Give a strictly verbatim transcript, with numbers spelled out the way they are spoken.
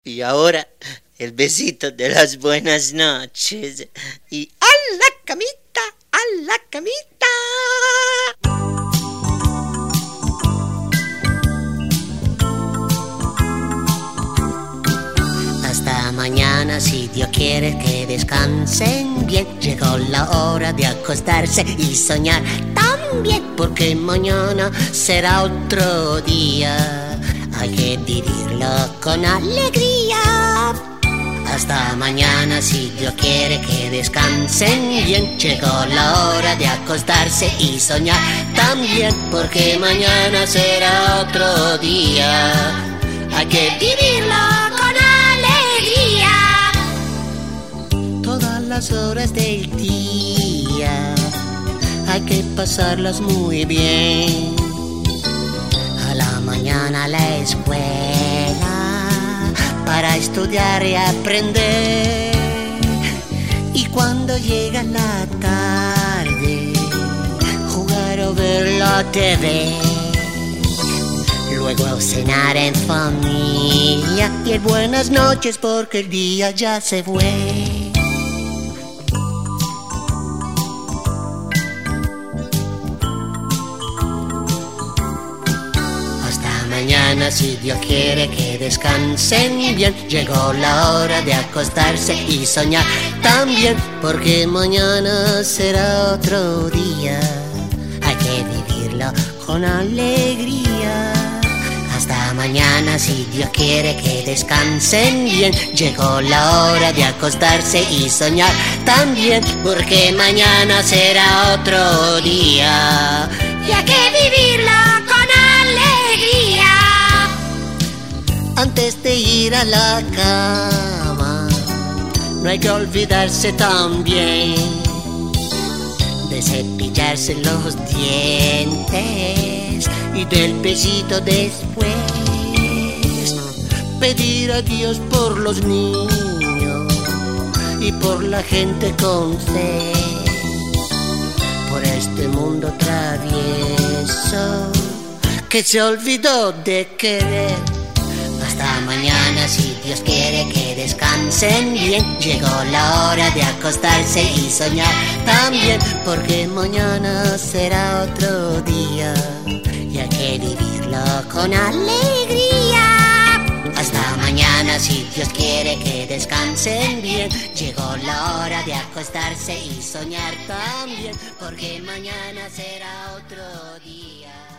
Y ahora, el besito de las buenas noches. Y a la camita, a la camita. Hasta mañana, si Dios quiere que descansen bien. Llegó la hora de acostarse y soñar también, porque mañana será otro día. Hay que vivirlo con alegría. Hasta mañana, si Dios quiere que descansen bien. Llegó la hora de acostarse y soñar también, porque mañana será otro día. Hay que vivirlo con alegría. Todas las horas del día hay que pasarlas muy bien. A la mañana a la escuela para estudiar y aprender. Y cuando llega la tarde, jugar o ver la T V. Luego cenar en familia y el buenas noches, porque el día ya se fue. Mañana, si Dios quiere que descansen bien. Llegó la hora de acostarse y soñar también, porque mañana será otro día. Hay que vivirlo con alegría. Hasta mañana, si Dios quiere que descansen bien. Llegó la hora de acostarse y soñar también, porque mañana será otro día. Y hay que vivirlo con alegría. Antes de ir a la cama, no hay que olvidarse también de cepillarse los dientes y del besito después. Pedir a Dios por los niños y por la gente con fe, por este mundo travieso que se olvidó de querer. Hasta mañana, si Dios quiere que descansen bien. Llegó la hora de acostarse y soñar también, porque mañana será otro día. Y hay que vivirlo con alegría. Hasta mañana, si Dios quiere que descansen bien. Llegó la hora de acostarse y soñar también, porque mañana será otro día.